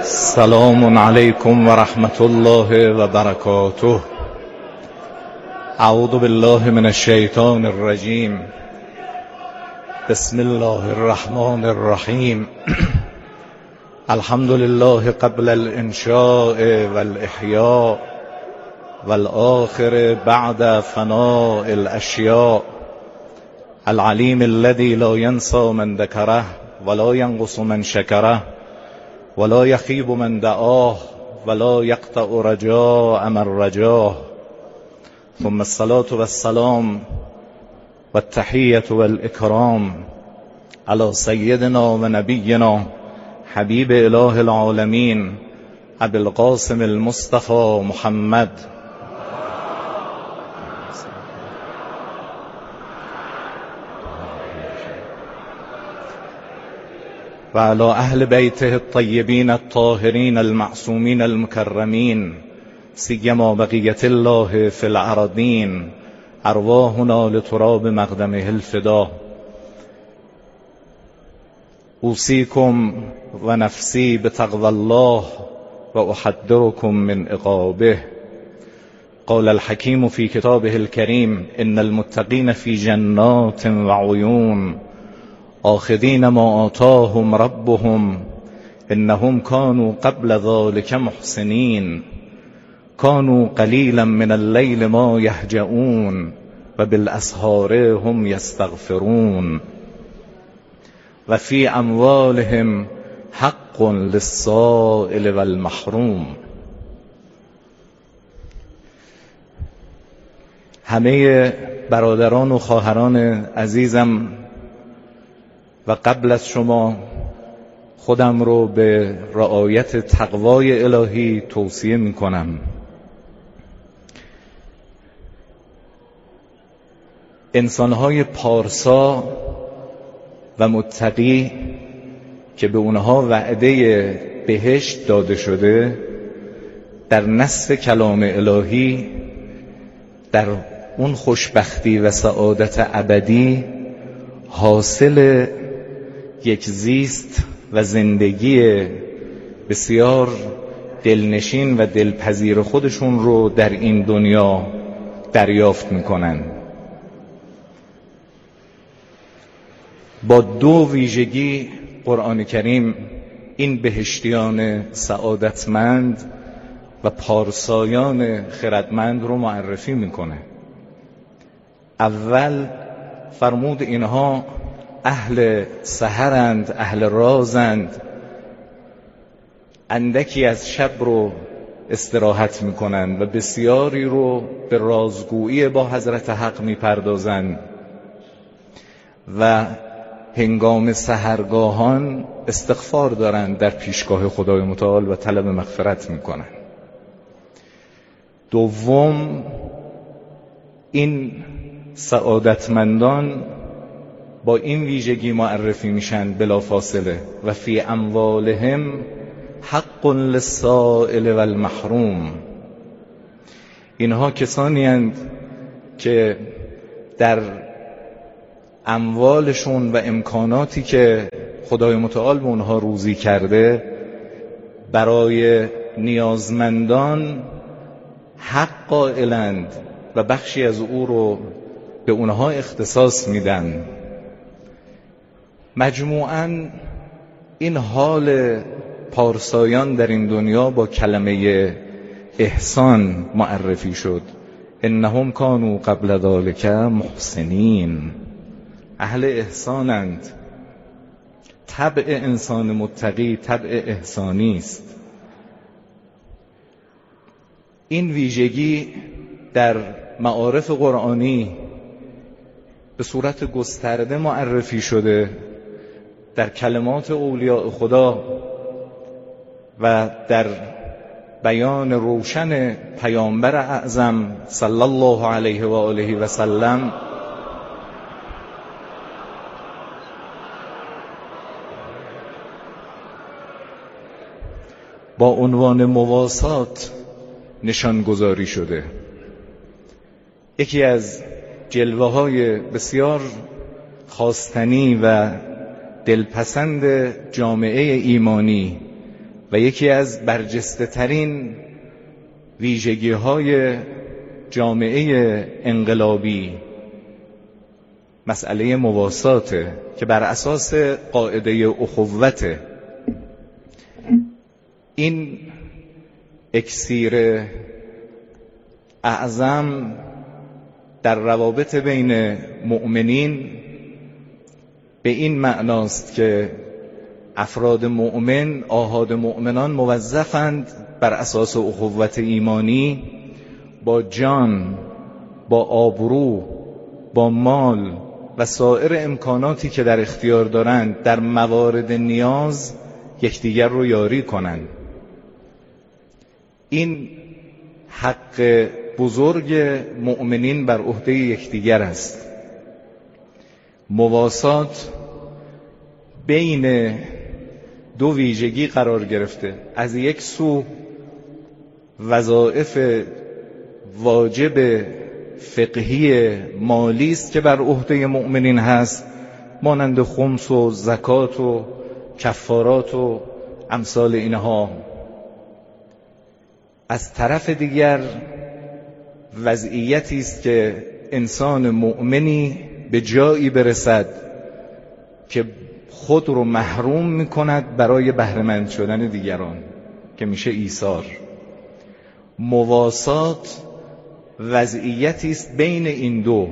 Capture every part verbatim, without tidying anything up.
سلام علیکم و رحمت الله و برکاته. اعوذ بالله من الشیطان الرجیم. بسم الله الرحمن الرحیم. الحمد لله قبل الانشاء والاحیاء والآخر بعد فناء الاشیاء، العلیم الذی لا ینسى من ذکره ولا ینقص من شکره ولا یخیب من دعاه ولا یقطع رجاء من رجاه، ثم الصلاة والسلام والتحیة والاکرام علی سیدنا و نبینا حبیب اله العالمین ابی القاسم المصطفى محمد و علی اهل بیته الطیبین الطاهرین المعصومین المکرمین، سیما بقیة الله فی الارضین، ارواحنا لتراب مقدمه الفدا. اوصیکم و نفسی بتقوی الله و احذرکم من عقابه. قال الحکیم فی کتابه الکریم ان المتقین فی جنات و عیون آخذین ما آتاهم ربهم انهم كانوا قبل ذلك محسنین كانوا قلیلا من اللیل ما یهجعون و بالاسحار هم یستغفرون و فی اموالهم حق للسائل والمحروم. همه برادران و خواهران عزیزم و قبل از شما خودم رو به رعایت تقوای الهی توصیه می کنم. انسانهای پارسا و متقی که به اونها وعده بهشت داده شده، در نص کلام الهی در اون خوشبختی و سعادت ابدی حاصل یک زیست و زندگی بسیار دلنشین و دلپذیر خودشون رو در این دنیا دریافت میکنن. با دو ویژگی قرآن کریم این بهشتیان سعادتمند و پارسایان خردمند رو معرفی میکنه. اول فرمود اینها اهل سحرند، اهل رازند، اندکی از شب رو استراحت میکنند و بسیاری رو به رازگویی با حضرت حق میپردازند و هنگام سحرگاهان استغفار دارند در پیشگاه خدای متعال و طلب مغفرت میکنند. دوم، این سعادتمندان با این ویژگی معرفی میشن بلافاصله و فی اموالهم حق للسائل والمحروم. اینها کسانی اند که در اموالشون و امکاناتی که خدای متعال به اونها روزی کرده برای نیازمندان حق قائلند و بخشی از او رو به اونها اختصاص میدن. مجموعاً این حال پارسایان در این دنیا با کلمه احسان معرفی شد. انهم كانوا قبل ذلك محسنین. اهل احسانند. طبع انسان متقی طبع احسانی است. این ویژگی در معارف قرآنی به صورت گسترده معرفی شده در کلمات اولیاء خدا و در بیان روشن پیامبر اعظم صلی الله علیه و آله و سلم با عنوان مواسات نشان گذاری شده. یکی از جلوه های بسیار خواستنی و دلپسند جامعه ایمانی و یکی از برجسته ترین ویژگی های جامعه انقلابی مسئله مواساته که بر اساس قاعده اخوته. این اکسیر اعظم در روابط بین مؤمنین به این معناست که افراد مؤمن، آحاد مؤمنان موظفند بر اساس اخوت ایمانی با جان، با آبرو، با مال و سایر امکاناتی که در اختیار دارند در موارد نیاز یکدیگر رو یاری کنند. این حق بزرگ مؤمنین بر عهده یکدیگر است. مواسات بین دو ویژگی قرار گرفته. از یک سو وظایف واجب فقهی مالی است که بر عهده مؤمنین هست، مانند خمس و زکات و کفارات و امثال اینها. از طرف دیگر وضعیتی است که انسان مؤمنی به جایی برسد که خود رو محروم میکند برای بهره‌مند شدن دیگران که میشه ایثار. مواسات وضعیتی است بین این دو،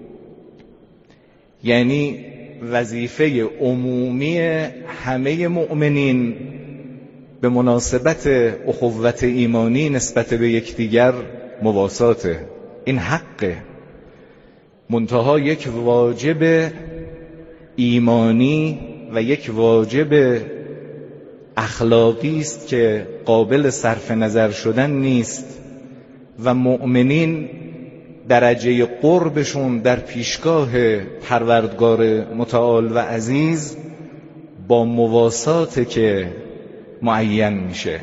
یعنی وظیفه عمومی همه مؤمنین به مناسبت اخوت ایمانی نسبت به یکدیگر مواساته. این حقه، منتها یک واجب ایمانی و یک واجب اخلاقی است که قابل صرف نظر شدن نیست و مؤمنین درجه قربشون در پیشگاه پروردگار متعال و عزیز با مواساته که معین میشه.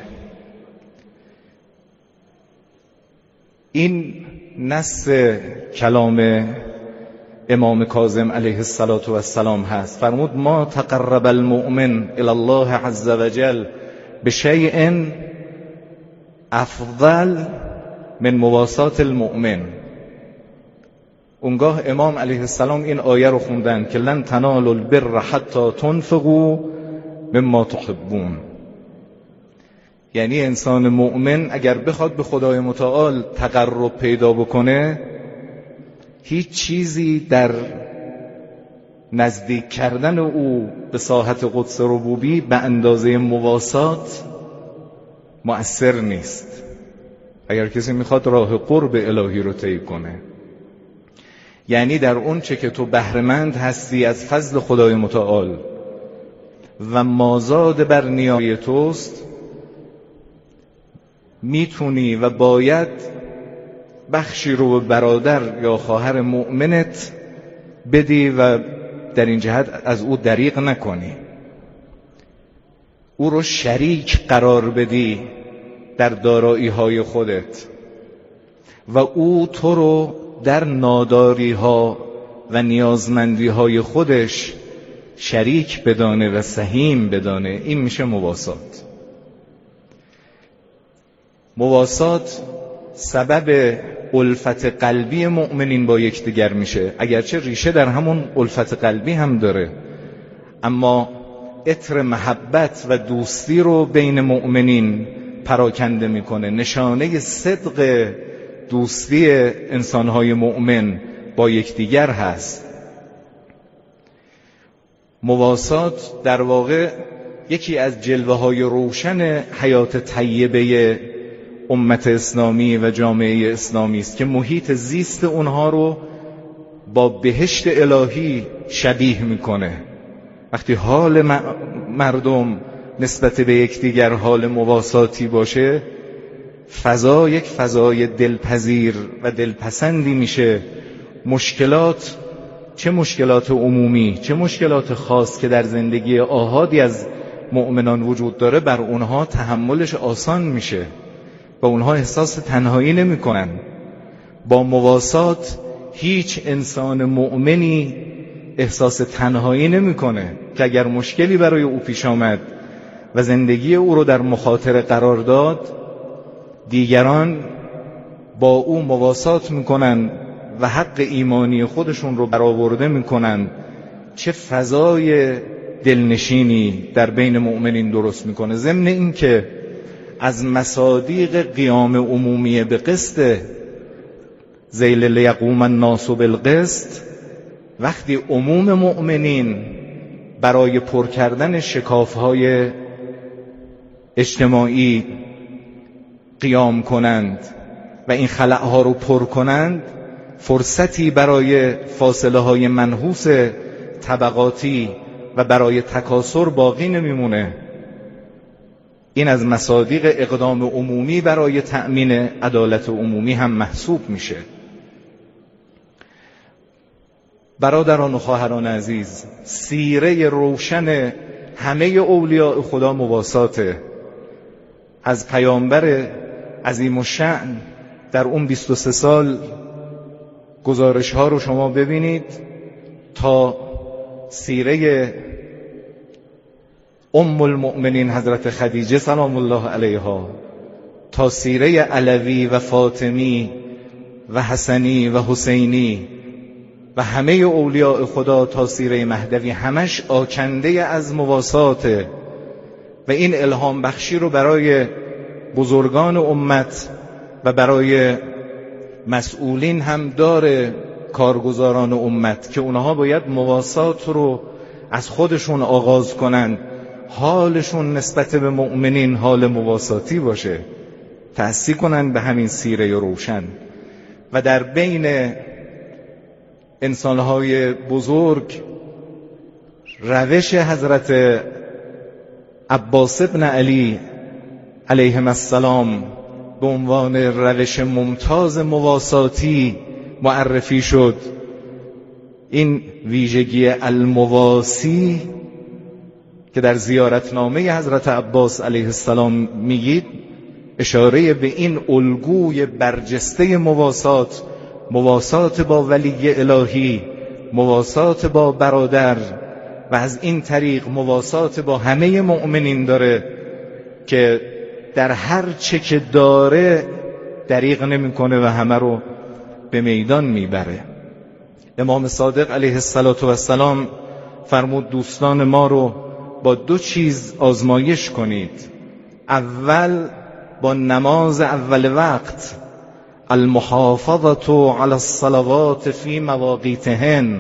این نص کلام امام کاظم علیه السلام هست. فرمود ما تقرب المؤمن الی الله عز وجل بشیء افضل من مواسات المؤمن. اونگاه امام علیه السلام این آیه رو خوندن که لن تنالوا البر حتی تنفقوا مما تحبون. یعنی انسان مؤمن اگر بخواد به خدای متعال تقرب پیدا بکنه، هیچ چیزی در نزدیک کردن او به ساحت قدس ربوبی به اندازه مواسات مؤثر نیست. اگر کسی میخواد راه قرب الهی رو طی کنه، یعنی در اون چه که تو بهره‌مند هستی از فضل خدای متعال و مازاد بر نیازی توست، میتونی و باید بخشی رو به برادر یا خواهر مؤمنت بدی و در این جهت از او دریغ نکنی، او رو شریک قرار بدی در دارایی های خودت و او تو رو در ناداری ها و نیازمندی های خودش شریک بدانه و سهیم بدانه. این میشه مواسات. مواسات سبب الفت قلبی مؤمنین با یکدیگر میشه، اگرچه ریشه در همون الفت قلبی هم داره، اما عطر محبت و دوستی رو بین مؤمنین پراکنده میکنه. نشانه صدق دوستی انسانهای مؤمن با یکدیگر هست. مواسات در واقع یکی از جلوه های روشن حیات طیبه امت اسلامی و جامعه اسلامی است که محیط زیست اونها رو با بهشت الهی شبیه میکنه. وقتی حال مردم نسبت به یکدیگر حال مواساتی باشه، فضا یک فضای دلپذیر و دلپسندی میشه. مشکلات، چه مشکلات عمومی چه مشکلات خاص که در زندگی آحادی از مؤمنان وجود داره، بر اونها تحملش آسان میشه و اونها احساس تنهایی نمی کنن. با مواسات هیچ انسان مؤمنی احساس تنهایی نمی کنه که اگر مشکلی برای او پیش آمد و زندگی او رو در مخاطره قرار داد، دیگران با او مواسات میکنن و حق ایمانی خودشون رو برآورده میکنن، چه فضای دلنشینی در بین مؤمنین درست میکنه. ضمن این که از مصادیق قیام عمومی به قسط ذیل لیقوم الناس بالقسط، وقتی عموم مؤمنین برای پر کردن شکافهای اجتماعی قیام کنند و این خلأها رو پر کنند، فرصتی برای فاصله های منحوس طبقاتی و برای تکاثر باقی نمیمونه. این از مصادیق اقدام عمومی برای تأمین عدالت عمومی هم محسوب میشه. برادران و خواهران عزیز، سیره روشن همه اولیاء خدا مواساته. از پیامبر عظیم الشأن در اون بیست و سه سال گزارش ها رو شما ببینید تا سیره ام المؤمنین حضرت خدیجه سلام الله علیها، تا سیره علوی و فاطمی و حسنی و حسینی و همه اولیاء خدا تا سیره مهدوی، همش آکنده از مواساته و این الهام بخشی رو برای بزرگان امت و برای مسئولین هم داره، کارگزاران امت، که اونها باید مواسات رو از خودشون آغاز کنن، حالشون نسبت به مؤمنین حال مواساتی باشه، تأسیس کنن به همین سیره روشن. و در بین انسانهای بزرگ روش حضرت عباس ابن علی علیهم السلام به عنوان روش ممتاز مواساتی معرفی شد. این ویژگی المواسی که در زیارتنامه حضرت عباس علیه السلام میگید، اشاره به این الگوی برجسته مواسات، مواسات با ولی الهی، مواسات با برادر و از این طریق مواسات با همه مؤمنین داره که در هر چه که داره دریغ نمیکنه و همه رو به میدان میبره. امام صادق علیه السلام فرمود دوستان ما رو با دو چیز آزمایش کنید. اول با نماز اول وقت، المحافظة على الصلوات فی مواقیتهن،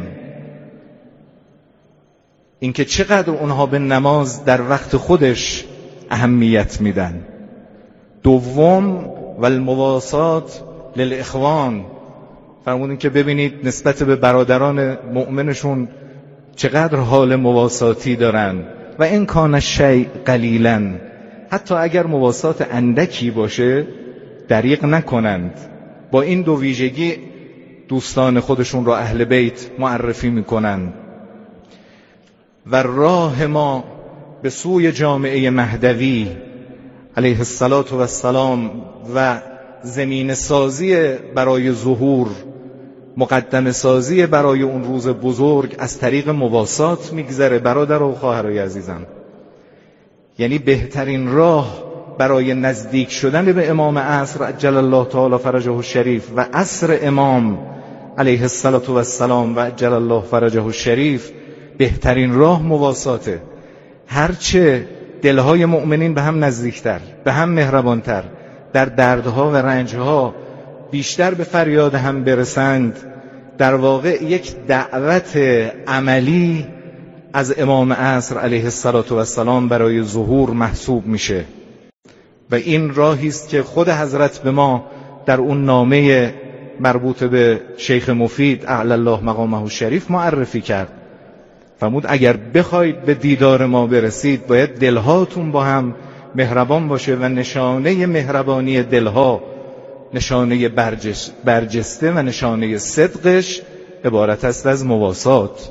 اینکه چقدر اونها به نماز در وقت خودش اهمیت میدن. دوم والمواسات للاخوان، فرمودن که ببینید نسبت به برادران مؤمنشون چقدر حال مواساتی دارن و این کان شیء قلیلا، حتی اگر مواسات اندکی باشه دریغ نکنند. با این دو ویژگی دوستان خودشون را اهل بیت معرفی میکنن. و راه ما به سوی جامعه مهدوی علیه السلام و زمین سازی برای ظهور، مقدم سازی برای اون روز بزرگ از طریق مواسات میگذره. برادر و خواهرای عزیزم، یعنی بهترین راه برای نزدیک شدن به امام عصر عجل الله تعالی فرجه الشریف و عصر امام علیه السلام و عجل الله فرجه الشریف، بهترین راه مواساته. هرچه دلهای مؤمنین به هم نزدیکتر، به هم مهربانتر، در دردها و رنجها بیشتر به فریاد هم برسند، در واقع یک دعوت عملی از امام عصر علیه السلام برای ظهور محسوب میشه. و این راهی است که خود حضرت به ما در اون نامه مربوط به شیخ مفید اعلی الله مقامه الشریف معرفی کرد. فرمود اگر بخواید به دیدار ما برسید باید دلهاتون با هم مهربان باشه و نشانه مهربانی دلها، نشانه برجس برجسته و نشانه صدقش عبارت است از مواسات.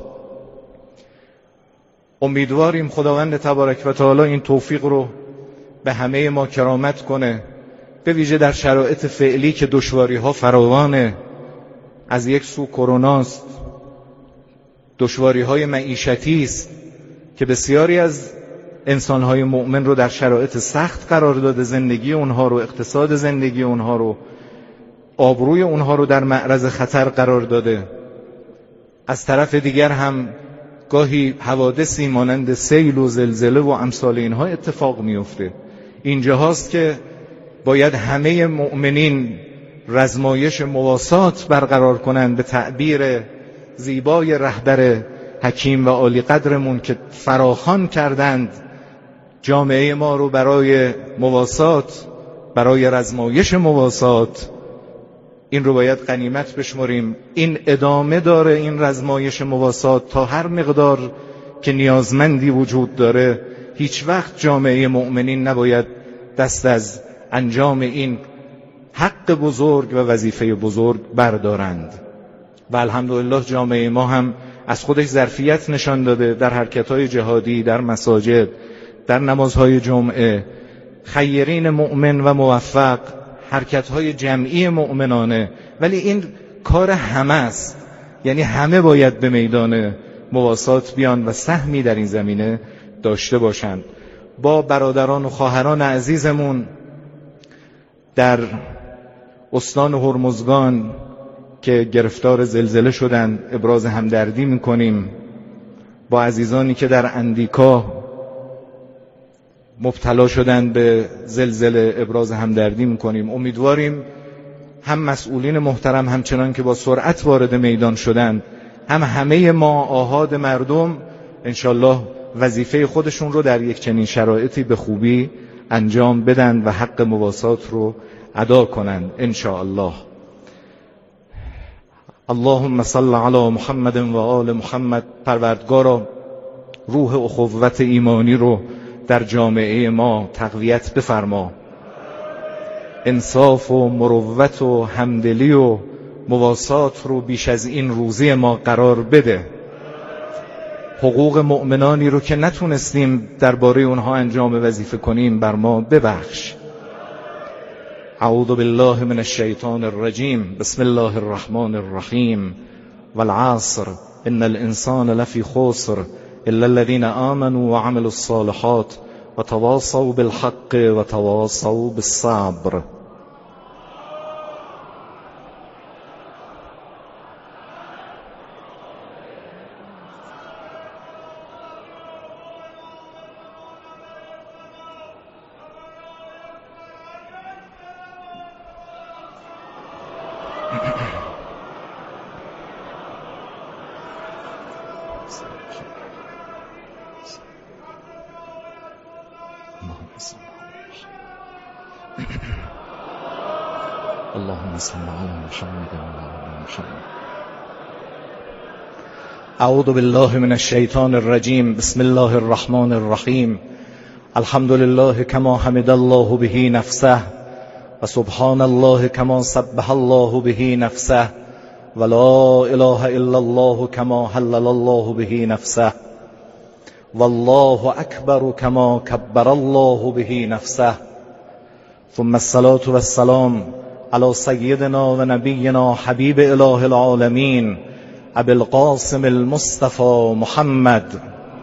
امیدواریم خداوند تبارک و تعالی این توفیق رو به همه ما کرامت کنه، به ویژه در شرایط فعلی که دشواری ها فراوانه. از یک سو کروناست، دشواری های معیشتی است که بسیاری از انسانهای مؤمن رو در شرایط سخت قرار داده، زندگی اونها رو، اقتصاد زندگی اونها رو، آبروی اونها رو در معرض خطر قرار داده. از طرف دیگر هم گاهی حوادثی مانند سیل و زلزله و امثال اینها اتفاق میفته. اینجا هاست که باید همه مؤمنین رزمایش مواسات برقرار کنند، به تعبیر زیبای رهبر حکیم و عالی قدرمون که فراخوان کردند جامعه ما رو برای مواسات، برای رزمایش مواسات. این رو باید غنیمت بشمریم. این ادامه داره، این رزمایش مواسات، تا هر مقدار که نیازمندی وجود داره. هیچ وقت جامعه مؤمنین نباید دست از انجام این حق بزرگ و وظیفه بزرگ بردارند. و الحمدلله جامعه ما هم از خودش ظرفیت نشان داده در حرکت‌های جهادی، در مساجد، در نمازهای جمعه، خیرین مؤمن و موفق، حرکت‌های جمعی مؤمنانه. ولی این کار همه است، یعنی همه باید به میدان مواسات بیان و سهمی در این زمینه داشته باشند. با برادران و خواهران عزیزمون در استان هرمزگان که گرفتار زلزله شدند ابراز همدردی میکنیم. با عزیزانی که در اندیکا مبتلا شدند به زلزله ابراز همدردی میکنیم. امیدواریم هم مسئولین محترم همچنان که با سرعت وارد میدان شدند، هم همه ما آحاد مردم انشالله وظیفه خودشون رو در یک چنین شرایطی به خوبی انجام بدن و حق مواسات رو ادا کنند انشاءالله. اللهم صل علی محمد و آل محمد. پروردگارا روح اخوت ایمانی رو در جامعه ما تقویت بفرما، انصاف و مروت و همدلی و مواسات رو بیش از این روزی ما قرار بده. حقوق مؤمنانی رو که نتونستیم درباره اونها انجام وظیفه کنیم بر ما ببخش. اعوذ بالله من الشیطان الرجیم. بسم الله الرحمن الرحیم. والعصر ان الانسان لفی خسر الا الذين آمنوا وعملوا الصالحات وتواصوا بالحق وتواصوا بالصبر. اللهم صل على محمد وعلى آل محمد. اعوذ بالله من الشیطان الرجیم. بسم الله الرحمن الرحیم. الحمد لله كما حمد الله به نفسه و سبحان الله كما سبح الله به نفسه و لا اله الا الله كما حلل الله به نفسه والله اکبر كما کبر الله به نفسه. ثم الصلاة والسلام على سيدنا و نبينا حبيب اله العالمين ابي القاسم المصطفى محمد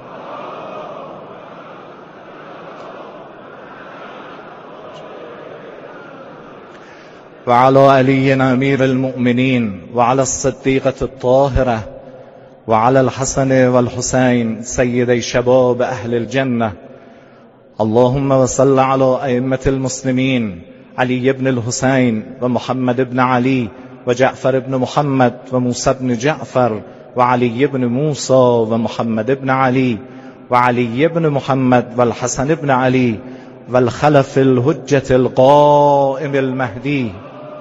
وعلى علي امير المؤمنين وعلى الصديقة الطاهرة وعلى الحسن والحسين سيدي شباب اهل الجنة. اللهم وصل على ائمة المسلمين علي بن الحسين ومحمد بن علي وجعفر بن محمد وموسى بن جعفر وعلي بن موسى ومحمد بن علي وعلي بن محمد والحسن بن علي والخلف الحجة القائم المهدي.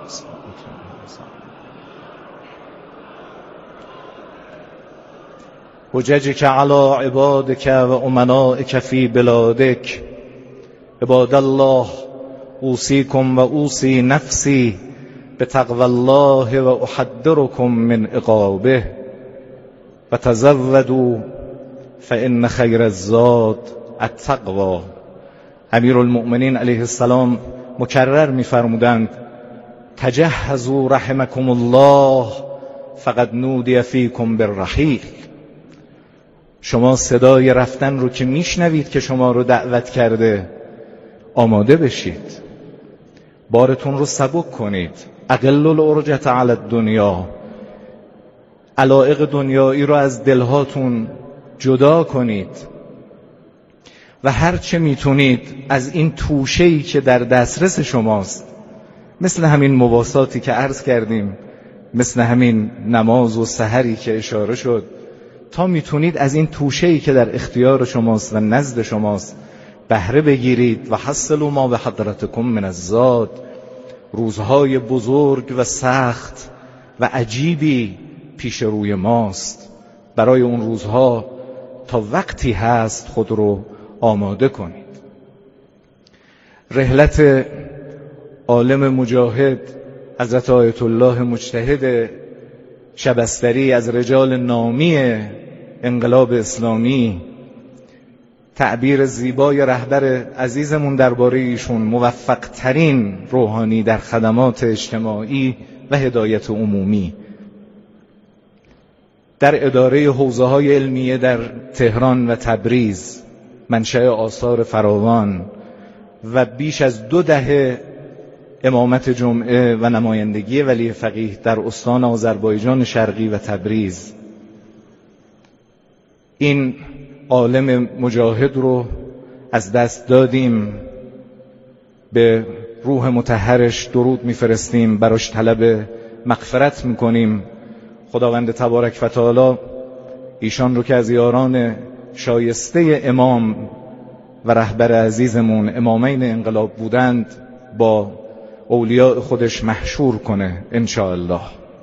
حججك على عبادك وأمنائك في بلادك. عباد الله اوصيكم وأوصي نفسي بتقوى الله وأحذركم من عقابه وتزودوا فإن خير الزاد التقوى. امیرالمؤمنین علیه السلام مکرر می‌فرمودند تجهزوا رحمكم الله فقد نودي فيكم بالرحیل. شما صدای رفتن رو که میشنوید که شما رو دعوت کرده، آماده بشید، بارتون رو سبک کنید. اقل العرجة علی الدنیا، علایق دنیایی رو از دلهاتون جدا کنید و هر چه میتونید از این توشه‌ای که در دسترس شماست، مثل همین مواساتی که عرض کردیم، مثل همین نماز و سحری که اشاره شد، تا میتونید از این توشه‌ای که در اختیار شماست و نزد شماست بهره بگیرید. و حصلوا ما به حضرتکم من الزاد، روزهای بزرگ و سخت و عجیبی پیش روی ماست. برای اون روزها تا وقتی هست خود رو آماده کنید. رحلت عالم مجاهد حضرت آیت الله مجتهد شبستری از رجال نامی انقلاب اسلامی، تعبیر زیبای رهبر عزیزمون درباره ایشون، موفق ترین روحانی در خدمات اجتماعی و هدایت عمومی، در اداره حوزه‌های علمیه در تهران و تبریز، منشأ آثار فراوان و بیش از دو دهه امامت جمعه و نمایندگی ولی فقیه در استان آذربایجان شرقی و تبریز. این عالم مجاهد رو از دست دادیم. به روح مطهرش درود میفرستیم، براش طلب مغفرت میکنیم. خداوند تبارک و تعالی ایشان رو که از یاران شایسته امام و رهبر عزیزمون امامین انقلاب بودند با اولیاء خودش محشور کنه انشاءالله.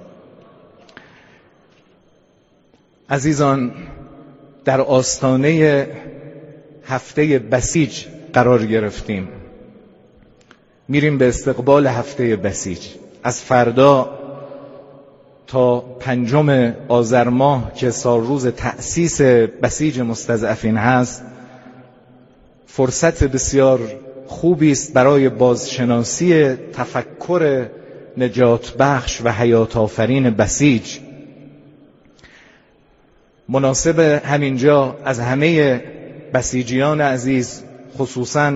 عزیزان، در آستانه هفته بسیج قرار گرفتیم. میریم به استقبال هفته بسیج. از فردا تا پنجم آذر ماه که سال روز تأسیس بسیج مستضعفین هست، فرصت بسیار خوبی است برای بازشناسی تفکر نجات بخش و حیات آفرین بسیج. مناسب همینجا از همه بسیجیان عزیز، خصوصاً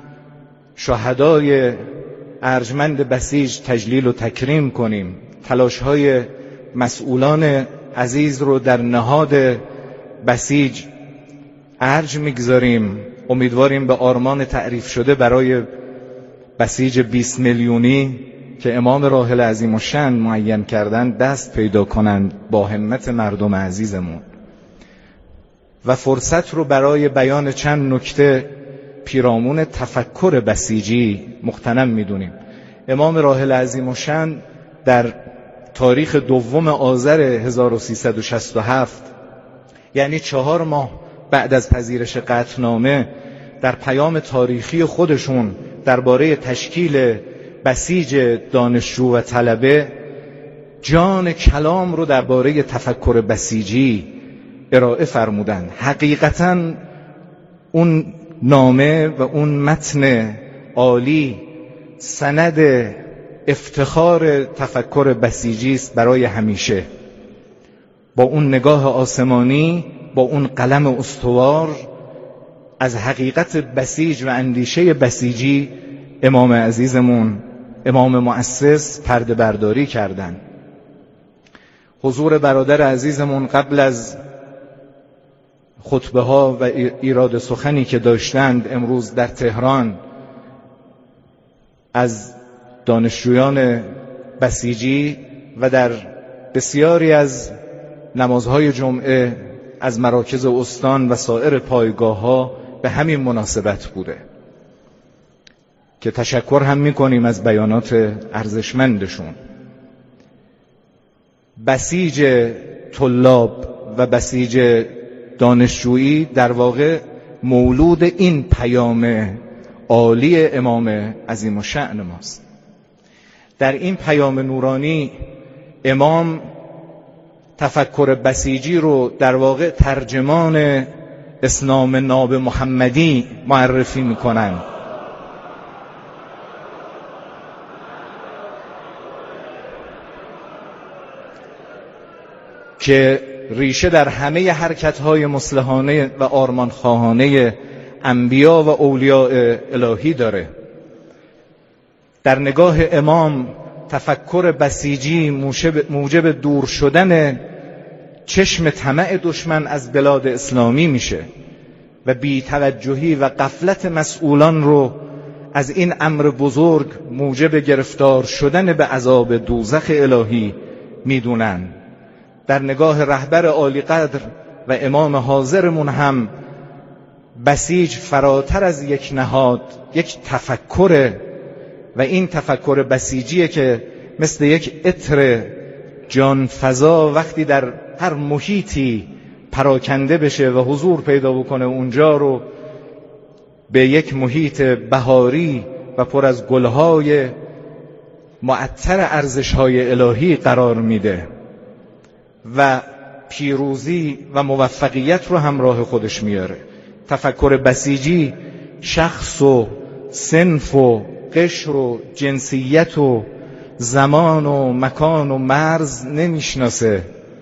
شهدای ارجمند بسیج، تجلیل و تکریم کنیم. تلاش‌های مسئولان عزیز رو در نهاد بسیج ارج میگذاریم. امیدواریم به آرمان تعریف شده برای بسیج بیست میلیونی که امام راحل عظیم الشأن معین کردن دست پیدا کنند با همت مردم عزیزمون. و فرصت رو برای بیان چند نکته پیرامون تفکر بسیجی مغتنم میدونیم. امام راحل عظیم الشأن در تاریخ دوم آذر هزار و سیصد و شصت و هفت، یعنی چهار ماه بعد از پذیرش قطعنامه، در پیام تاریخی خودشون درباره تشکیل بسیج دانشجو و طلبه جان کلام رو درباره تفکر بسیجی ارائه فرمودند. حقیقتاً اون نامه و اون متن عالی سند افتخار تفکر بسیجی است برای همیشه. با اون نگاه آسمانی، با اون قلم استوار، از حقیقت بسیج و اندیشه بسیجی امام عزیزمون، امام مؤسس، پرده برداری کردند. حضور برادر عزیزمون قبل از خطبه ها و ایراد سخنی که داشتند امروز در تهران از دانشجویان بسیجی و در بسیاری از نمازهای جمعه از مراکز استان و سایر پایگاه ها به همین مناسبت بوده که تشکر هم میکنیم از بیانات ارزشمندشون. بسیج طلاب و بسیج دانشجویی در واقع مولود این پیام عالی امام عظیم الشأن ماست. در این پیام نورانی امام تفکر بسیجی رو در واقع ترجمان اسلام ناب محمدی معرفی میکنن که ریشه در همه حرکت‌های مصلحانه و آرمانخواهانه انبیا و اولیاء الهی داره. در نگاه امام تفکر بسیجی موجب دور شدن چشم طمع دشمن از بلاد اسلامی میشه و بی‌توجهی و غفلت مسئولان رو از این امر بزرگ موجب گرفتار شدن به عذاب دوزخ الهی میدونن. در نگاه رهبر عالی قدر و امام حاضرمون هم بسیج فراتر از یک نهاد یک تفکره و این تفکر بسیجیه که مثل یک عطر جان فضا وقتی در هر محیطی پراکنده بشه و حضور پیدا بکنه اونجا رو به یک محیط بهاری و پر از گلهای معطر ارزش‌های الهی قرار میده و پیروزی و موفقیت رو همراه خودش میاره. تفکر بسیجی شخص و صنف و قشر و جنسیت و زمان و مکان و مرز نمیشناسه.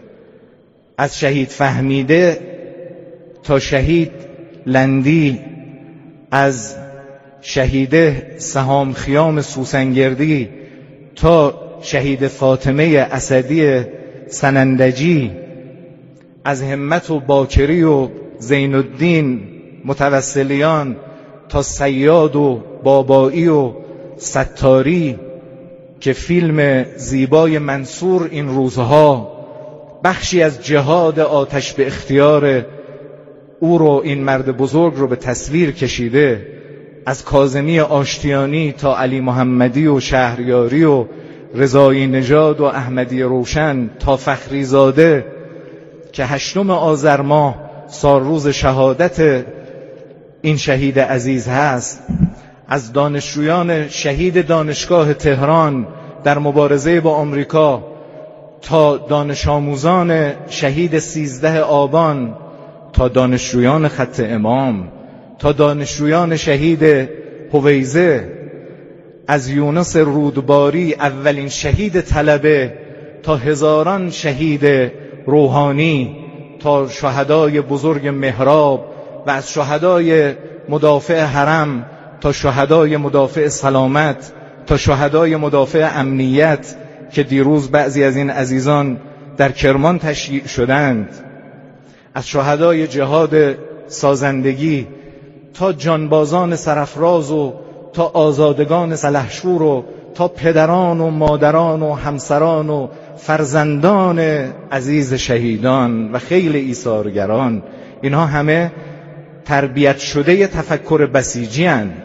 از شهید فهمیده تا شهید لندی، از شهیده سهام خیام سوسنگردی تا شهید فاطمه اسدی سنندجی، از همت و باکری و زین الدین متوسلیان تا صیاد و بابایی و ستاری که فیلم زیبای منصور این روزها بخشی از جهاد آتش به اختیار او رو، این مرد بزرگ رو به تصویر کشیده. از کاظمی آشتیانی تا علی محمدی و شهریاری و رضایی نژاد و احمدی روشن تا فخری زاده که هشتم آذر ماه سالروز شهادت این شهید عزیز هست. از دانشجویان شهید دانشگاه تهران در مبارزه با آمریکا تا دانش آموزان شهید سیزده آبان تا دانشجویان خط امام تا دانشجویان شهید هویزه، از یونس رودباری اولین شهید طلبه تا هزاران شهید روحانی تا شهدای بزرگ محراب و از شهدای مدافع حرم تا شهدای مدافع سلامت تا شهدای مدافع امنیت که دیروز بعضی از این عزیزان در کرمان تشییع شدند، از شهدای جهاد سازندگی تا جانبازان سرافراز و تا آزادگان سلحشور و تا پدران و مادران و همسران و فرزندان عزیز شهیدان و خیل ایثارگران، اینها همه تربیت شده تفکر بسیجی اند.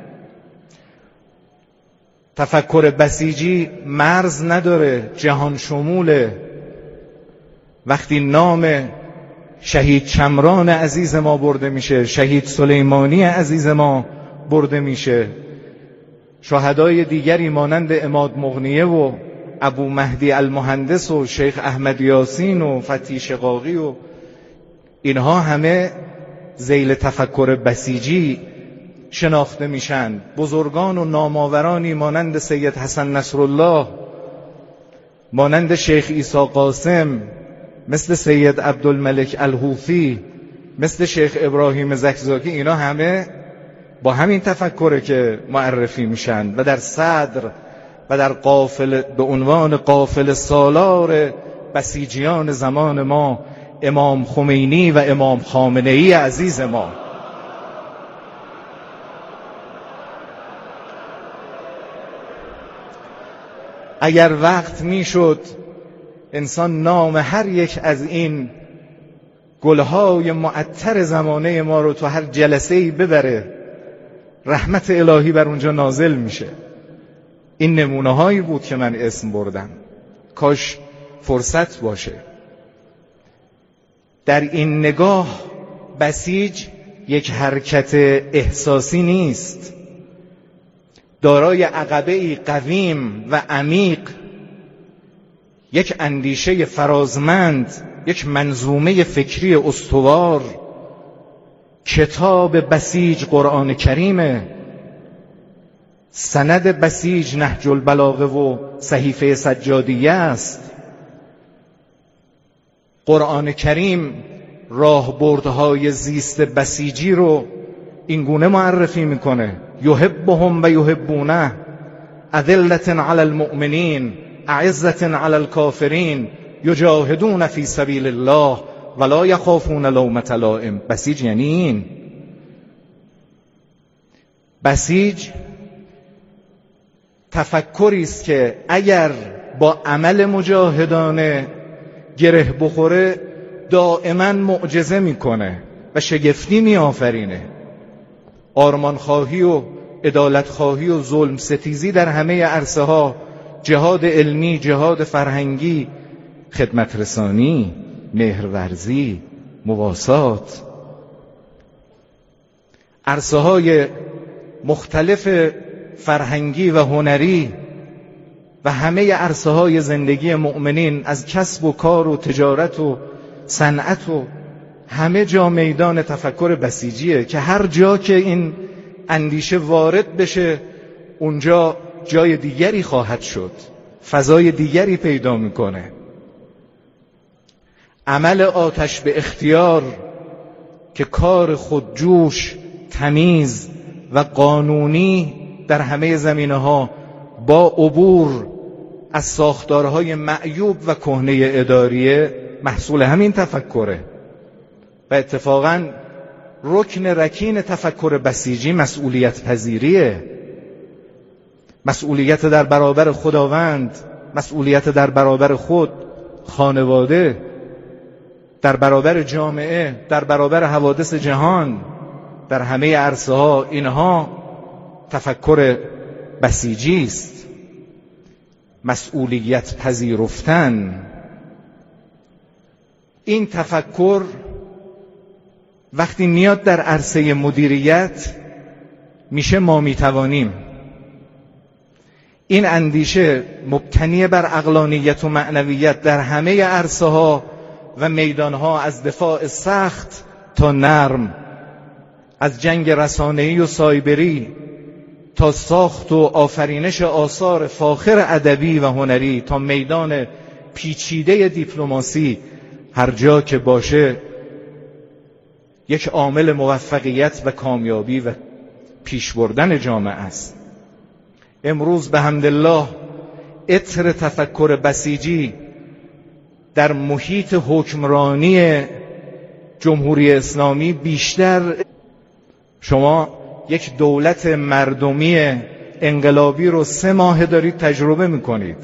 تفکر بسیجی مرز نداره، جهان شموله. وقتی نام شهید چمران عزیز ما برده میشه، شهید سلیمانی عزیز ما برده میشه، شهدای دیگری مانند عماد مغنیه و ابو مهدی المهندس و شیخ احمد یاسین و فتی شقاقی و اینها همه ذیل تفکر بسیجی شناخته میشن. بزرگان و نامآورانی مانند سید حسن نصرالله، مانند شیخ عیسی قاسم، مثل سید عبدالملک الحوفی، مثل شیخ ابراهیم زکزاکی، اینا همه با همین تفکره که معرفی میشن و در صدر و در قافل به عنوان قافل سالار بسیجیان زمان ما امام خمینی و امام خامنه‌ای عزیز ما. اگر وقت میشد انسان نام هر یک از این گلهای معطر زمانه ما رو تو هر جلسه‌ای ببره، رحمت الهی بر اونجا نازل میشه. این نمونه هایی بود که من اسم بردم، کاش فرصت باشه. در این نگاه بسیج یک حرکت احساسی نیست، دارای عقبه‌ای قویم و عمیق، یک اندیشه فرازمند، یک منظومه فکری استوار. کتاب بسیج قرآن کریمه، سند بسیج نهج البلاغه و صحیفه سجادیه است. قرآن کریم راهبردهای زیست بسیجی رو این گونه معرفی میکنه: یحبهم و یحبونه، اذلة علی المؤمنین اعزة علی الکافرین یجاهدون فی سبیل الله ولا یخافون لومة لائم. بسیج یعنی این. بسیج تفکری است که اگر با عمل مجاهدانه گره بخوره دائما معجزه میکنه و شگفتی میآفرینه. آرمان خواهی و عدالت خواهی و ظلم ستیزی در همه عرصه ها، جهاد علمی، جهاد فرهنگی، خدمت رسانی، مهرورزی، مواسات، عرصه های مختلف فرهنگی و هنری و همه عرصه های زندگی مؤمنین، از کسب و کار و تجارت و صنعت و همه جا میدان تفکر بسیجیه که هر جا که این اندیشه وارد بشه اونجا جای دیگری خواهد شد، فضای دیگری پیدا میکنه. عمل آتش به اختیار که کار خودجوش، تمیز و قانونی در همه زمینه‌ها با عبور از ساختارهای معیوب و کهنه اداریه محصول همین تفکره. و اتفاقاً رکن رکین تفکر بسیجی مسئولیت پذیریه، مسئولیت در برابر خداوند، مسئولیت در برابر خود، خانواده، در برابر جامعه، در برابر حوادث جهان، در همه عرصه ها. اینها تفکر بسیجی است. مسئولیت پذیرفتن. این تفکر وقتی میاد در عرصه مدیریت میشه ما میتوانیم. این اندیشه مبتنی بر عقلانیت و معنویت در همه عرصه ها و میدان ها، از دفاع سخت تا نرم، از جنگ رسانه‌ای و سایبری تا ساخت و آفرینش آثار فاخر ادبی و هنری، تا میدان پیچیده دیپلماسی، هر جا که باشه یک عامل موفقیت و کامیابی و پیش بردن جامعه است. امروز به حمدالله عطر تفکر بسیجی در محیط حکمرانی جمهوری اسلامی بیشتر. شما یک دولت مردمی انقلابی رو سه ماه دارید تجربه میکنید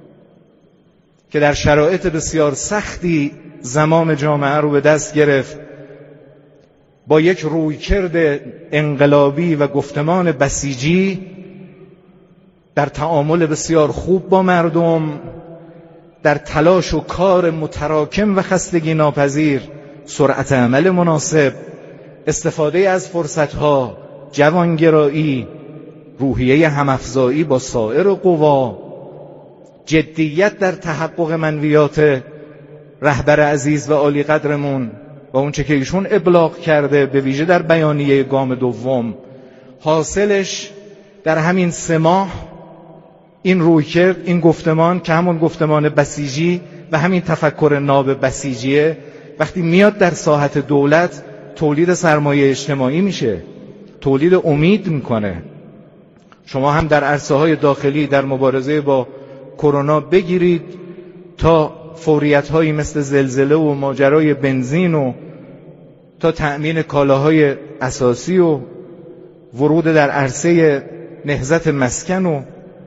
که در شرایط بسیار سختی زمام جامعه رو به دست گرفت، با یک رویکرد انقلابی و گفتمان بسیجی، در تعامل بسیار خوب با مردم، در تلاش و کار متراکم و خستگی ناپذیر، سرعت عمل مناسب، استفاده از فرصتها، جوانگرایی، روحیه همافزایی با سایر قوا، جدیت در تحقق منویات رهبر عزیز و عالی قدرمون و اون چه که ایشون ابلاغ کرده، به ویژه در بیانیه گام دوم. حاصلش در همین سه ماه این رویکرد، این گفتمان که همون گفتمان بسیجی و همین تفکر ناب بسیجیه، وقتی میاد در ساحت دولت تولید سرمایه اجتماعی میشه، تولید امید میکنه. شما هم در عرصه های داخلی در مبارزه با کرونا بگیرید تا فوریت هایی مثل زلزله و ماجرای بنزین و تا تأمین کالاهای اساسی و ورود در عرصه نهضت مسکن و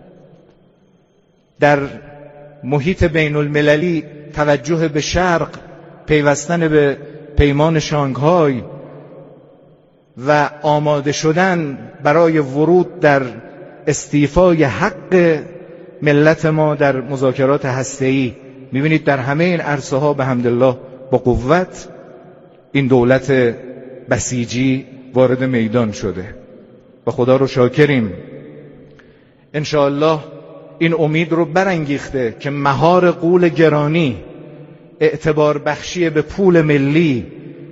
در محیط بین المللی توجه به شرق، پیوستن به پیمان شانگهای و آماده شدن برای ورود در استیفای حق ملت ما در مذاکرات هسته‌ای. میبینید در همه این عرصه ها به حمدالله با قوت این دولت بسیجی وارد میدان شده و خدا رو شاکریم. انشاءالله این امید رو برانگیخته که مهار غول گرانی، اعتبار بخشی به پول ملی،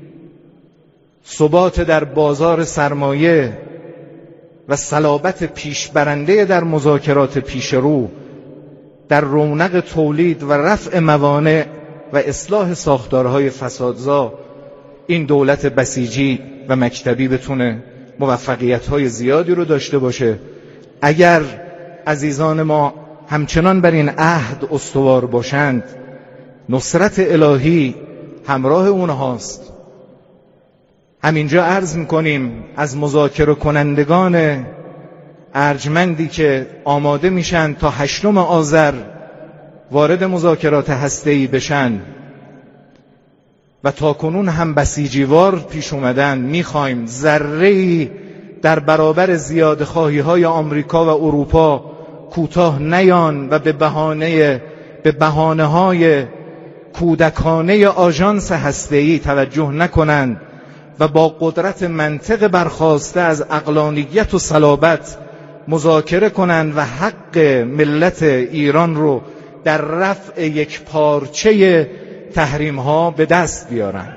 ثبات در بازار سرمایه و صلابت پیشبرنده در مذاکرات پیشرو، در رونق تولید و رفع موانع و اصلاح ساختارهای فسادزا این دولت بسیجی و مکتبی بتونه موفقیت‌های زیادی رو داشته باشه. اگر عزیزان ما همچنان بر این عهد استوار باشند، نصرت الهی همراه اونهاست. همینجا عرض میکنیم از مذاکره کنندگان ارجمندی که آماده میشن تا هشتم آذر وارد مذاکرات هسته‌ای بشن و تا کنون هم بسیجیوار پیش اومدن، میخوایم ذره‌ای در برابر زیاده خواهی های آمریکا و اروپا کوتاه نیان و به بهانه به بهانه های کودکانه آژانس هسته‌ای توجه نکنند و با قدرت منطق برخاسته از عقلانیت و صلابت مذاکره کنند و حق ملت ایران رو در رفع یک پارچه تحریم ها به دست بیارند.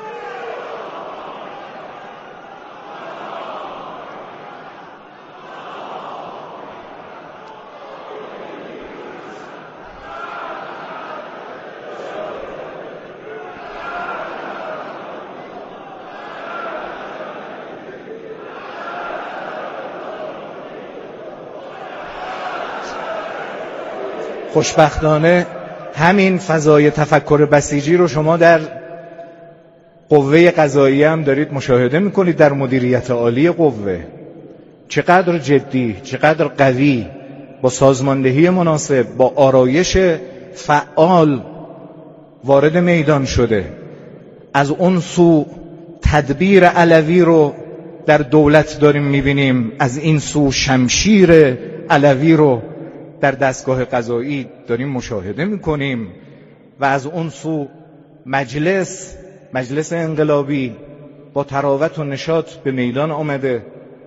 خوشبختانه همین فضای تفکر بسیجی رو شما در قوه قضاییه هم دارید مشاهده میکنید، در مدیریت عالی قوه چقدر جدی، چقدر قوی، با سازماندهی مناسب، با آرایش فعال وارد میدان شده. از اون سو تدبیر علوی رو در دولت داریم میبینیم، از این سو شمشیر علوی رو در دستگاه قضایی داریم مشاهده میکنیم و از اون سو مجلس مجلس انقلابی با تراوت و نشاط به میدان آمده.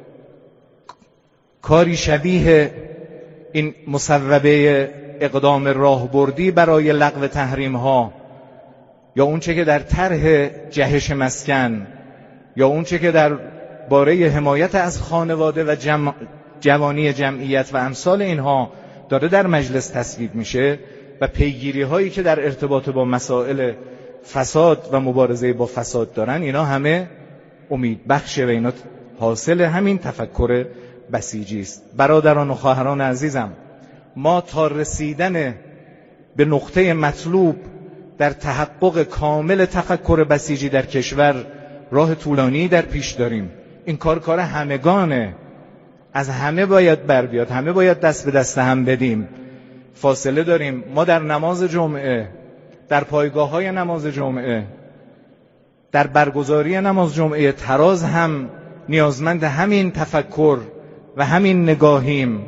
کاری شبیه این مصوبه اقدام راهبردی برای لغو تحریم ها یا اونچه که در طرح جهش مسکن یا اونچه که در باره حمایت از خانواده و جمع جوانی جمعیت و امثال اینها داره در مجلس تصویب میشه و پیگیری هایی که در ارتباط با مسائل فساد و مبارزه با فساد دارن، اینا همه امید بخشه و اینا حاصل همین تفکر بسیجی است. برادران و خواهران عزیزم، ما تا رسیدن به نقطه مطلوب در تحقق کامل تفکر بسیجی در کشور راه طولانی در پیش داریم. این کار کار همگانه، از همه باید بر بیاد، همه باید دست به دست هم بدیم. فاصله داریم. ما در نماز جمعه، در پایگاه های نماز جمعه، در برگزاری نماز جمعه تراز هم نیازمند همین تفکر و همین نگاهیم.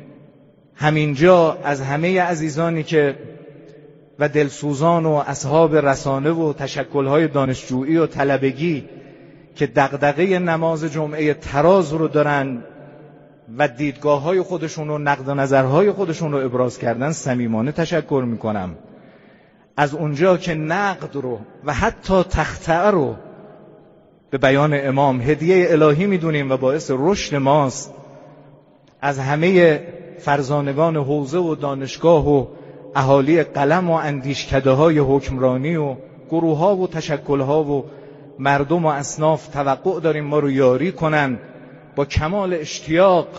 همینجا از همه عزیزانی که و دلسوزان و اصحاب رسانه و تشکل‌های دانشجویی و طلبگی که دغدغه نماز جمعه تراز رو دارن و دیدگاه‌های خودشون و نقد و نظرهای خودشون رو ابراز کردن صمیمانه تشکر میکنم. از اونجا که نقد رو و حتی تخطئه رو به بیان امام هدیه الهی میدونیم و باعث رشد ماست، از همه فرزانگان حوزه و دانشگاه و اهالی قلم و اندیشکده‌های حکمرانی و گروه‌ها و تشکل‌ها و مردم و اصناف توقع داریم ما رو یاری کنن. با کمال اشتیاق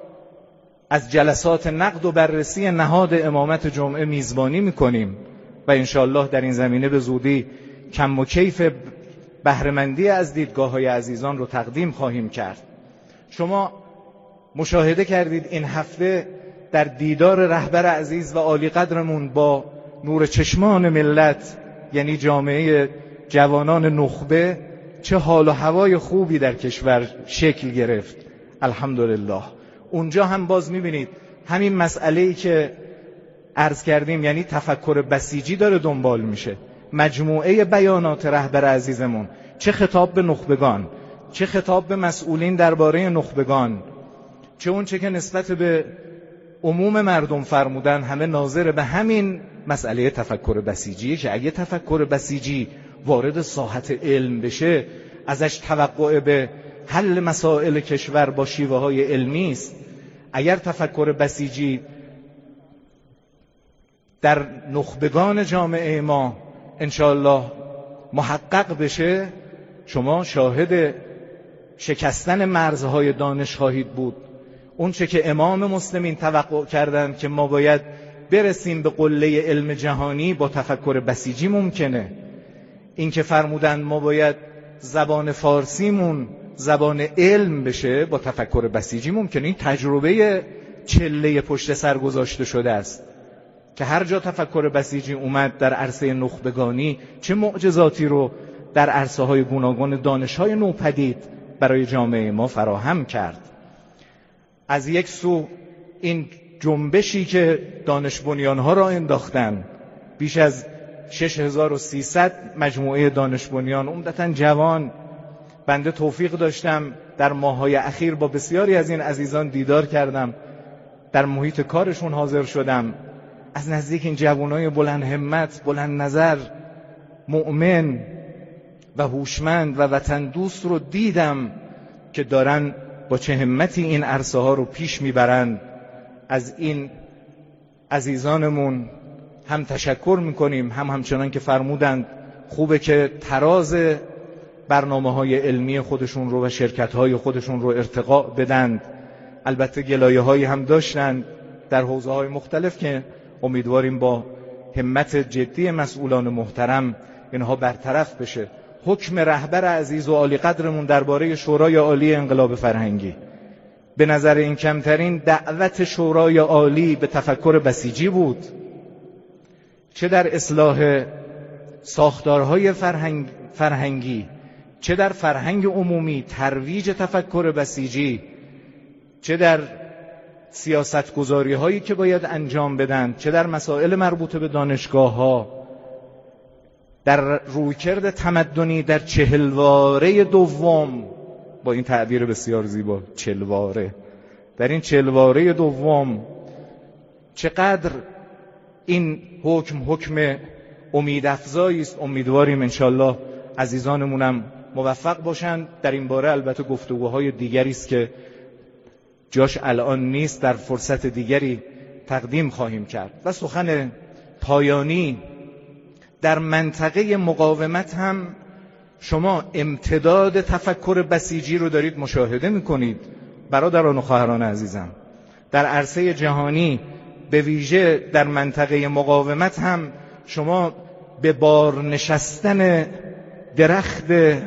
از جلسات نقد و بررسی نهاد امامت جمعه میزبانی میکنیم و انشاءالله در این زمینه به زودی کم و کیف بهره‌مندی از دیدگاه‌های عزیزان رو تقدیم خواهیم کرد. شما مشاهده کردید این هفته در دیدار رهبر عزیز و عالی قدرمون با نور چشمان ملت، یعنی جامعه جوانان نخبه، چه حال و هوای خوبی در کشور شکل گرفت. الحمدلله. اونجا هم باز میبینید همین مسئله‌ای که عرض کردیم، یعنی تفکر بسیجی داره دنبال میشه. مجموعه بیانات رهبر عزیزمون، چه خطاب به نخبگان، چه خطاب به مسئولین درباره نخبگان، چه اون چه که نسبت به عموم مردم فرمودن، همه ناظر به همین مسئله تفکر بسیجیه که اگه تفکر بسیجی وارد ساحت علم بشه، ازش توقع به حل مسائل کشور با شیوه های علمی است. اگر تفکر بسیجی در نخبگان جامعه ما انشاءالله محقق بشه، شما شاهد شکستن مرزهای دانش خواهید بود. اون چه که امام مسلمین توقع کردند که ما باید برسیم به قله علم جهانی با تفکر بسیجی ممکنه. این که فرمودند ما باید زبان فارسیمون زبان علم بشه با تفکر بسیجی ممکنه. این تجربه چله پشت سر گذاشته شده است که هر جا تفکر بسیجی اومد در عرصه نخبگانی چه معجزاتی رو در عرصه های گوناگون دانش های نوپدید برای جامعه ما فراهم کرد. از یک سو این جنبشی که دانش بنیان ها را انداختن، بیش از شش هزار و سیصد مجموعه دانش بنیان عمدتاً جوان، بنده توفیق داشتم در ماه‌های اخیر با بسیاری از این عزیزان دیدار کردم، در محیط کارشون حاضر شدم، از نزدیک این جوانای بلند همت، بلند نظر، مؤمن و هوشمند و وطن دوست رو دیدم که دارن با چه همتی این عرصه ها رو پیش میبرن. از این عزیزانمون هم تشکر میکنیم، هم همچنان که فرمودند خوبه که تراز برنامه های علمی خودشون رو و شرکت های خودشون رو ارتقا بدند. البته گلایه هایی هم داشتند در حوزه های مختلف که امیدواریم با همت جدی مسئولان محترم اینها برطرف بشه. حکم رهبر عزیز و عالی قدرمون درباره شورای عالی انقلاب فرهنگی به نظر این کمترین دعوت شورای عالی به تفکر بسیجی بود، چه در اصلاح ساختارهای فرهنگ فرهنگی، چه در فرهنگ عمومی ترویج تفکر بسیجی، چه در سیاست گذاری هایی که باید انجام بدن، چه در مسائل مربوط به دانشگاه ها، در رویکرد تمدنی در چهلواره دوم، با این تعبیر بسیار زیبا چهلواره، در این چهلواره دوم چقدر این حکم حکم امید افزایی است. امیدواریم انشالله عزیزانمونم موفق باشند در این باره. البته گفتگوهای دیگری است که جاش الان نیست، در فرصت دیگری تقدیم خواهیم کرد. و سخن پایانی، در منطقه مقاومت هم شما امتداد تفکر بسیجی رو دارید مشاهده میکنید. برادران و خواهران عزیزم، در عرصه جهانی به ویژه در منطقه مقاومت هم شما به بار نشستن درخت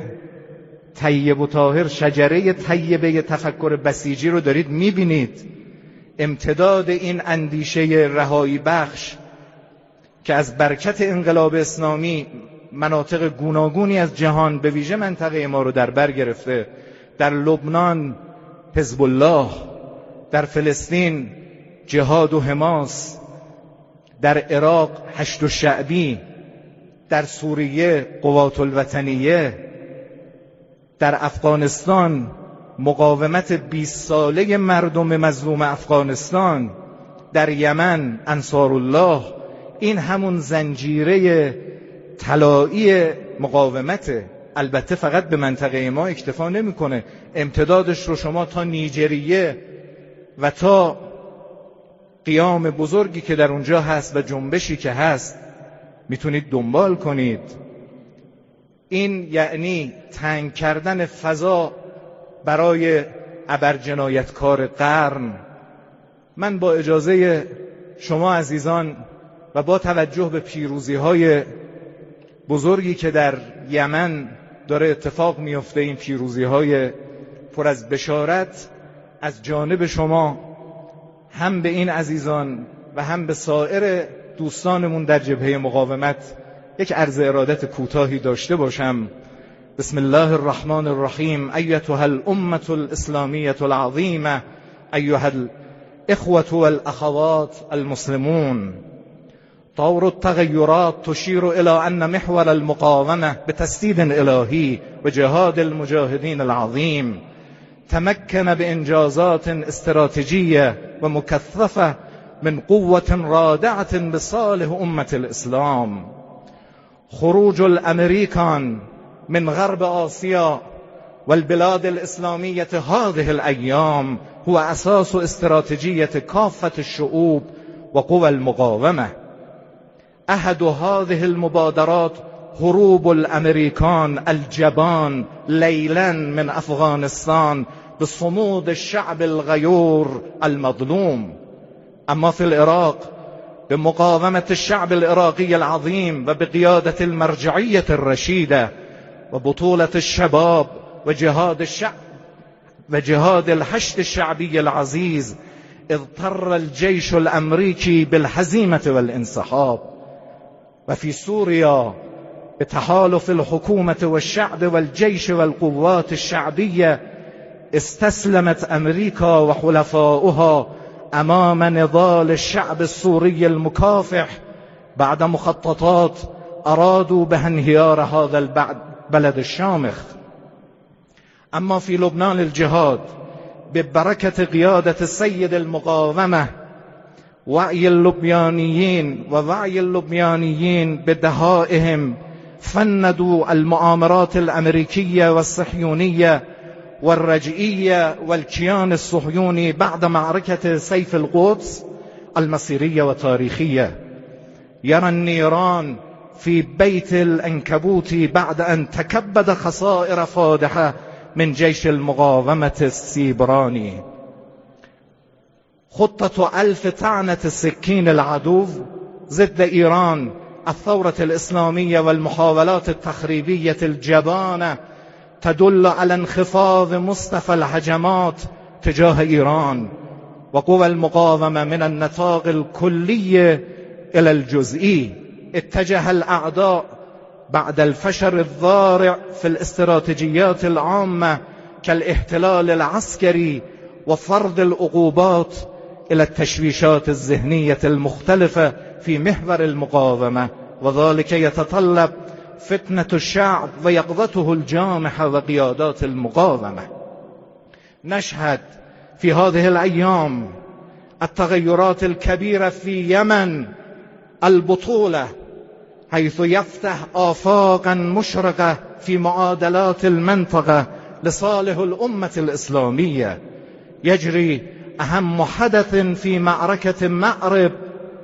طیب و طاهر، شجره طیبه تفکر بسیجی رو دارید میبینید. امتداد این اندیشه رهایی بخش که از برکت انقلاب اسلامی مناطق گوناگونی از جهان به ویژه منطقه ما رو در بر گرفته. در لبنان حزب الله، در فلسطین جهاد و حماس، در عراق حشد الشعبی، در سوریه قوات الوطنیه، در افغانستان مقاومت بیست ساله مردم مظلوم افغانستان، در یمن انصار الله. این همون زنجیره طلایی مقاومته. البته فقط به منطقه ما اکتفا نمیکنه، امتدادش رو شما تا نیجریه و تا قیام بزرگی که در اونجا هست و جنبشی که هست میتونید دنبال کنید. این یعنی تنگ کردن فضا برای ابرجنایتکار قرن. من با اجازه شما عزیزان و با توجه به پیروزی‌های بزرگی که در یمن داره اتفاق میفته، این پیروزی‌های پر از بشارت، از جانب شما هم به این عزیزان و هم به سایر دوستانمون در جبهه مقاومت یک عرض ارادت کوتاهی داشته باشم. بسم الله الرحمن الرحیم. ایتها الامة الاسلامیة العظیمة، ایها الاخوة والاخوات المسلمون، طور التغيرات تشير إلى أن محور المقاومة بتسديد إلهي وجهاد المجاهدين العظيم تمكن بإنجازات استراتيجية ومكثفة من قوة رادعة بصالح أمة الإسلام. خروج الأمريكان من غرب آسيا والبلاد الإسلامية هذه الأيام هو أساس استراتيجية كافة الشعوب وقوى المقاومة. أحد هذه المبادرات هروب الأمريكان الجبان ليلا من أفغانستان بصمود الشعب الغيور المظلوم. أما في العراق بمقاومة الشعب العراقي العظيم وبقيادة المرجعية الرشيدة وبطولة الشباب وجهاد الشعب وجهاد الحشد الشعبي العزيز، اضطر الجيش الأمريكي بالهزيمة والانسحاب. وفي سوريا بتحالف الحكومة والشعب والجيش والقوات الشعبية استسلمت أمريكا وحلفاؤها أمام نضال الشعب السوري المكافح بعد مخططات أرادوا بها انهيار هذا البلد الشامخ. أما في لبنان الجهاد ببركة قيادة السيد المقاومة وعي اللبنانيين ووعي اللبنانيين بدهائهم فندوا المؤامرات الأمريكية والصهيونية والرجعية والكيان الصهيوني بعد معركة سيف القدس المصيرية وتاريخية. يرى النيران في بيت العنكبوت بعد أن تكبد خسائر فادحة من جيش المقاومة السيبراني. خطة ألف طعنة السكين العدو ضد إيران، الثورة الإسلامية والمحاولات التخريبية الجبانة تدل على انخفاض مستوى الهجمات تجاه إيران وقوى المقاومة من النطاق الكلي إلى الجزئي. اتجه الأعداء بعد الفشل الذارع في الاستراتيجيات العامة كالاحتلال العسكري وفرض العقوبات إلى التشويشات الذهنية المختلفة في محور المقاومة، وذلك يتطلب فتنة الشعب ويقظته الجامحة وقيادات المقاومة. نشهد في هذه الأيام التغيرات الكبيرة في يمن البطولة، حيث يفتح آفاقا مشرقة في معادلات المنطقة لصالح الأمة الإسلامية. يجري أهم حدث في معركة مأرب،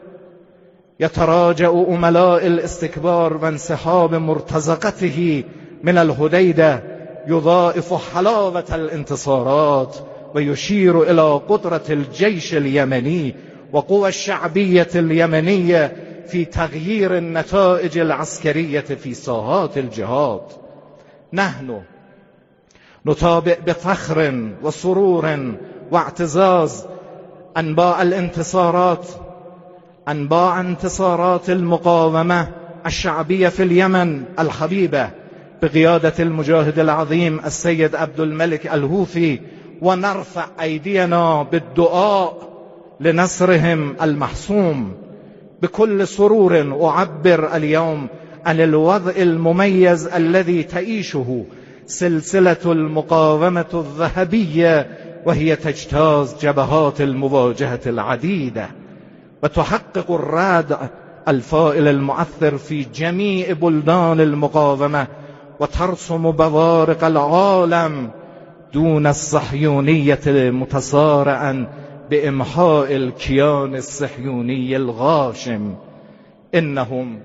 يتراجع أملاء الاستكبار وانسحاب مرتزقته من الهديدة، يضاعف حلاوة الانتصارات ويشير إلى قدرة الجيش اليمني وقوى الشعبية اليمنية في تغيير النتائج العسكرية في ساحات الجهاد. نحن نتابع بفخر وسرور واعتزاز أنباء الانتصارات أنباء انتصارات المقاومة الشعبية في اليمن الحبيبة بقيادة المجاهد العظيم السيد عبد الملك الهوثي، ونرفع أيدينا بالدعاء لنصرهم المحسوم. بكل سرور أعبر اليوم عن الوضع المميز الذي تعيشه سلسلة المقاومة الذهبية، وهي تجتاز جبهات المواجهة العديدة وتحقق الردع الفائل المؤثر في جميع بلدان المقاومة، وترسم بوارق العالم دون الصهيونية متصارعا بإمحاء الكيان الصهيوني الغاشم. إنهم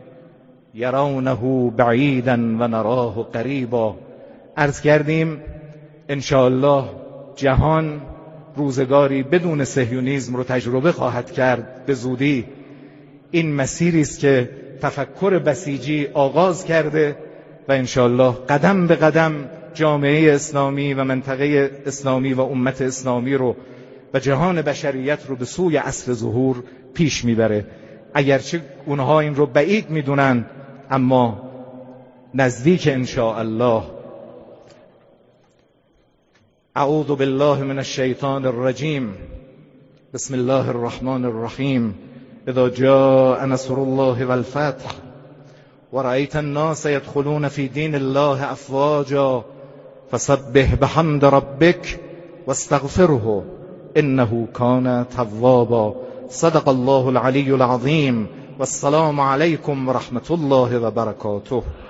يرونه بعيدا ونراه قریبا. عرض کردیم انشاءالله جهان روزگاری بدون صهیونیسم رو تجربه خواهد کرد به زودی. این مسیری است که تفکر بسیجی آغاز کرده و انشاءالله قدم به قدم جامعه اسلامی و منطقه اسلامی و امت اسلامی رو و جهان بشریت رو به سوی عصر ظهور پیش میبره. اگرچه اونها این رو بعید میدونن، اما نزدیک انشاءالله. اعوذ بالله من الشیطان الرجیم. بسم الله الرحمن الرحیم. اذا جاء نصر الله والفتح ورأيت الناس يدخلون في دين الله افواجا فسبح بحمد ربك واستغفره انه كان توابا. صدق الله العلي العظيم. والسلام عليكم ورحمة الله وبركاته.